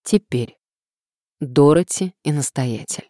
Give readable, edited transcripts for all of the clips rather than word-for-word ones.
Теперь Дороти и настоятель.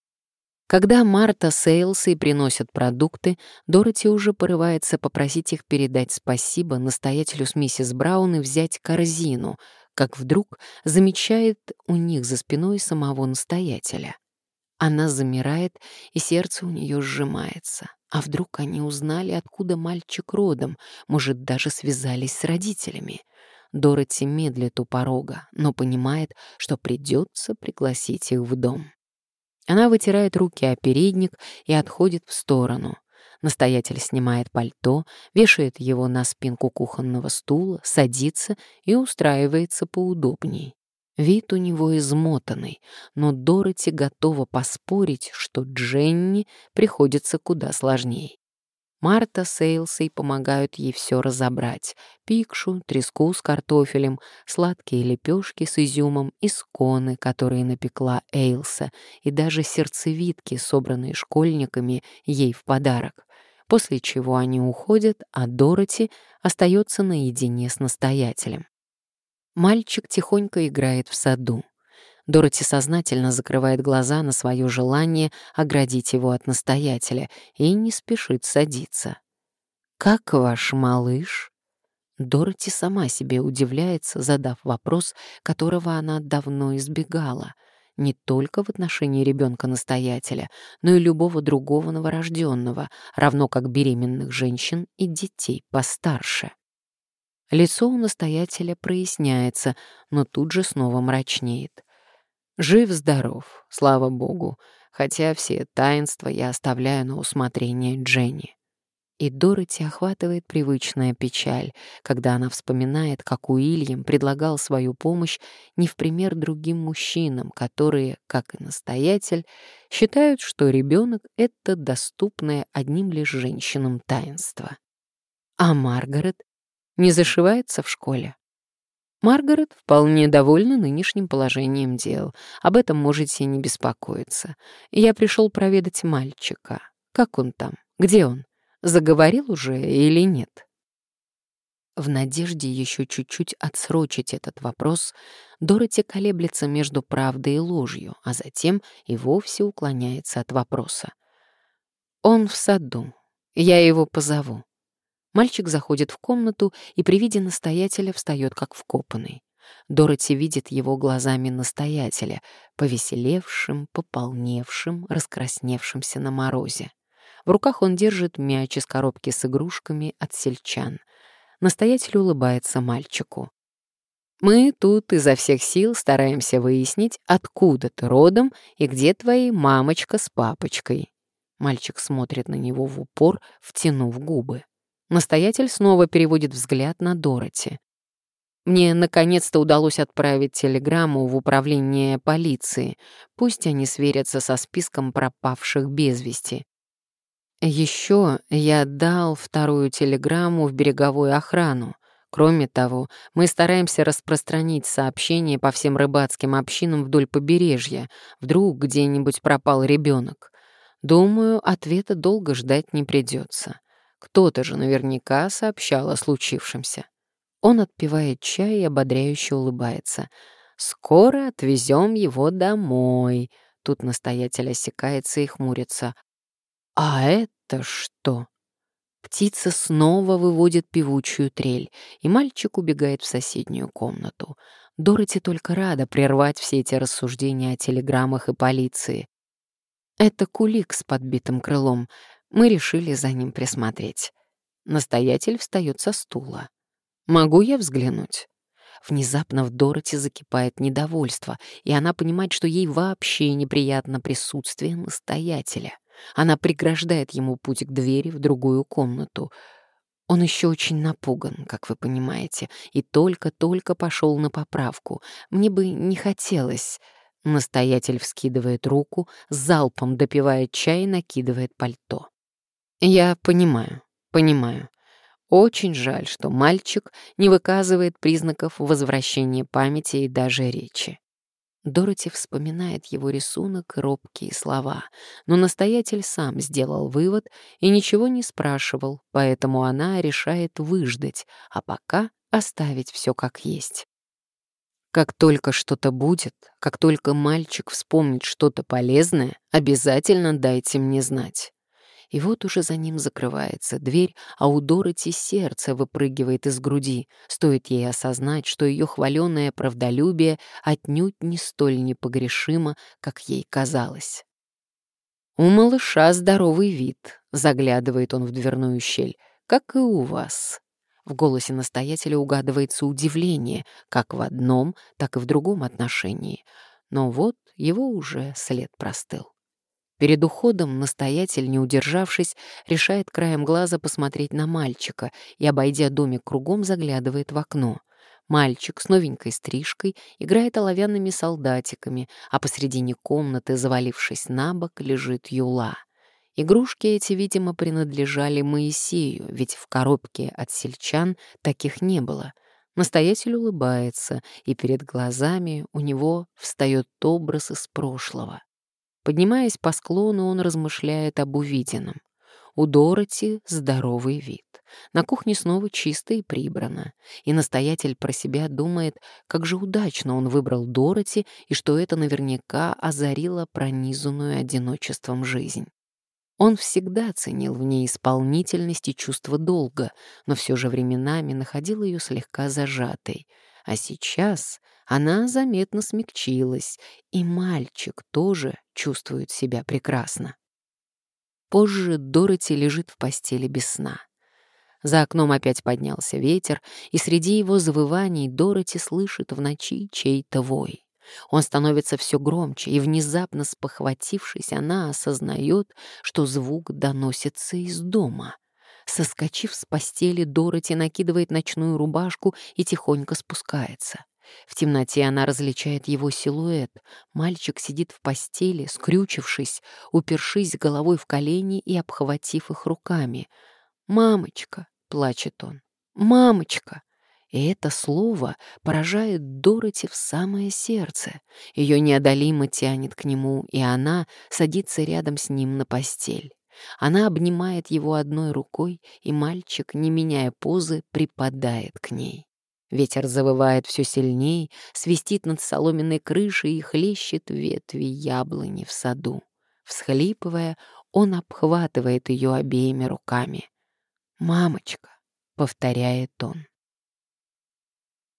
Когда Марта с Эйлсой приносят продукты, Дороти уже порывается попросить их передать спасибо настоятелю с миссис Браун и взять корзину, как вдруг замечает у них за спиной самого настоятеля. Она замирает, и сердце у нее сжимается. А вдруг они узнали, откуда мальчик родом, может, даже связались с родителями? Дороти медлит у порога, но понимает, что придется пригласить их в дом. Она вытирает руки о передник и отходит в сторону. Настоятель снимает пальто, вешает его на спинку кухонного стула, садится и устраивается поудобней. Вид у него измотанный, но Дороти готова поспорить, что Дженни приходится куда сложней. Марта с Эйлсой помогают ей все разобрать: пикшу, треску с картофелем, сладкие лепешки с изюмом и сконы, которые напекла Эйлса, и даже сердцевидки, собранные школьниками, ей в подарок. После чего они уходят, а Дороти остается наедине с настоятелем. Мальчик тихонько играет в саду. Дороти сознательно закрывает глаза на свое желание оградить его от настоятеля и не спешит садиться. «Как ваш малыш?» Дороти сама себе удивляется, задав вопрос, которого она давно избегала, не только в отношении ребенка-настоятеля, но и любого другого новорожденного, равно как беременных женщин и детей постарше. Лицо у настоятеля проясняется, но тут же снова мрачнеет. Жив-здоров, слава богу, хотя все таинства я оставляю на усмотрение Дженни. И Дороти охватывает привычная печаль, когда она вспоминает, как Уильям предлагал свою помощь не в пример другим мужчинам, которые, как и настоятель, считают, что ребенок — это доступное одним лишь женщинам таинство. А Маргарет не зашивается в школе? Маргарет вполне довольна нынешним положением дел. Об этом можете не беспокоиться. Я пришел проведать мальчика. Как он там? Где он? Заговорил уже или нет? В надежде еще чуть-чуть отсрочить этот вопрос, Дороти колеблется между правдой и ложью, а затем и вовсе уклоняется от вопроса. Он в саду. Я его позову. Мальчик заходит в комнату и при виде настоятеля встает как вкопанный. Дороти видит его глазами настоятеля, повеселевшим, пополневшим, раскрасневшимся на морозе. В руках он держит мяч из коробки с игрушками от сельчан. Настоятель улыбается мальчику. «Мы тут изо всех сил стараемся выяснить, откуда ты родом и где твои мамочка с папочкой». Мальчик смотрит на него в упор, втянув губы. Настоятель снова переводит взгляд на Дороти. «Мне наконец-то удалось отправить телеграмму в управление полиции. Пусть они сверятся со списком пропавших без вести. Еще я дал вторую телеграмму в береговую охрану. Кроме того, мы стараемся распространить сообщение по всем рыбацким общинам вдоль побережья. Вдруг где-нибудь пропал ребенок. Думаю, ответа долго ждать не придется. Кто-то же наверняка сообщал о случившемся». Он отпивает чай и ободряюще улыбается. «Скоро отвезем его домой». Тут настоятель осекается и хмурится. «А это что?» Птица снова выводит певучую трель, и мальчик убегает в соседнюю комнату. Дороти только рада прервать все эти рассуждения о телеграммах и полиции. «Это кулик с подбитым крылом. Мы решили за ним присмотреть». Настоятель встает со стула. «Могу я взглянуть?» Внезапно в Дороти закипает недовольство, и она понимает, что ей вообще неприятно присутствие настоятеля. Она преграждает ему путь к двери в другую комнату. Он еще очень напуган, как вы понимаете, и только-только пошел на поправку. Мне бы не хотелось... Настоятель вскидывает руку, залпом допивает чай и накидывает пальто. «Я понимаю, понимаю. Очень жаль, что мальчик не выказывает признаков возвращения памяти и даже речи». Дороти вспоминает его рисунок и робкие слова, но настоятель сам сделал вывод и ничего не спрашивал, поэтому она решает выждать, а пока оставить все как есть. Как только что-то будет, как только мальчик вспомнит что-то полезное, обязательно дайте мне знать». И вот уже за ним закрывается дверь, а у Дороти сердце выпрыгивает из груди. Стоит ей осознать, что ее хваленое правдолюбие отнюдь не столь непогрешимо, как ей казалось. «У малыша здоровый вид», — заглядывает он в дверную щель, — «как и у вас». В голосе настоятеля угадывается удивление, как в одном, так и в другом отношении. Но вот его уже след простыл. Перед уходом настоятель, не удержавшись, решает краем глаза посмотреть на мальчика и, обойдя домик кругом, заглядывает в окно. Мальчик с новенькой стрижкой играет оловянными солдатиками, а посредине комнаты, завалившись на бок, лежит Юла. Игрушки эти, видимо, принадлежали Моисею, ведь в коробке от сельчан таких не было. Настоятель улыбается, и перед глазами у него встает образ из прошлого. Поднимаясь по склону, он размышляет об увиденном. У Дороти здоровый вид. На кухне снова чисто и прибрано. И настоятель про себя думает, как же удачно он выбрал Дороти, и что это наверняка озарило пронизанную одиночеством жизнь. Он всегда ценил в ней исполнительность и чувство долга, но все же временами находил ее слегка зажатой. А сейчас она заметно смягчилась, и мальчик тоже чувствует себя прекрасно. Позже Дороти лежит в постели без сна. За окном опять поднялся ветер, и среди его завываний Дороти слышит в ночи чей-то вой. Он становится все громче, и, внезапно спохватившись, она осознает, что звук доносится из дома. Соскочив с постели, Дороти накидывает ночную рубашку и тихонько спускается. В темноте она различает его силуэт. Мальчик сидит в постели, скрючившись, упершись головой в колени и обхватив их руками. «Мамочка!» — плачет он. «Мамочка!» И это слово поражает Дороти в самое сердце. Ее неодолимо тянет к нему, и она садится рядом с ним на постель. Она обнимает его одной рукой, и мальчик, не меняя позы, припадает к ней. Ветер завывает все сильней, свистит над соломенной крышей и хлещет ветви яблони в саду. Всхлипывая, он обхватывает ее обеими руками. «Мамочка», — повторяет он.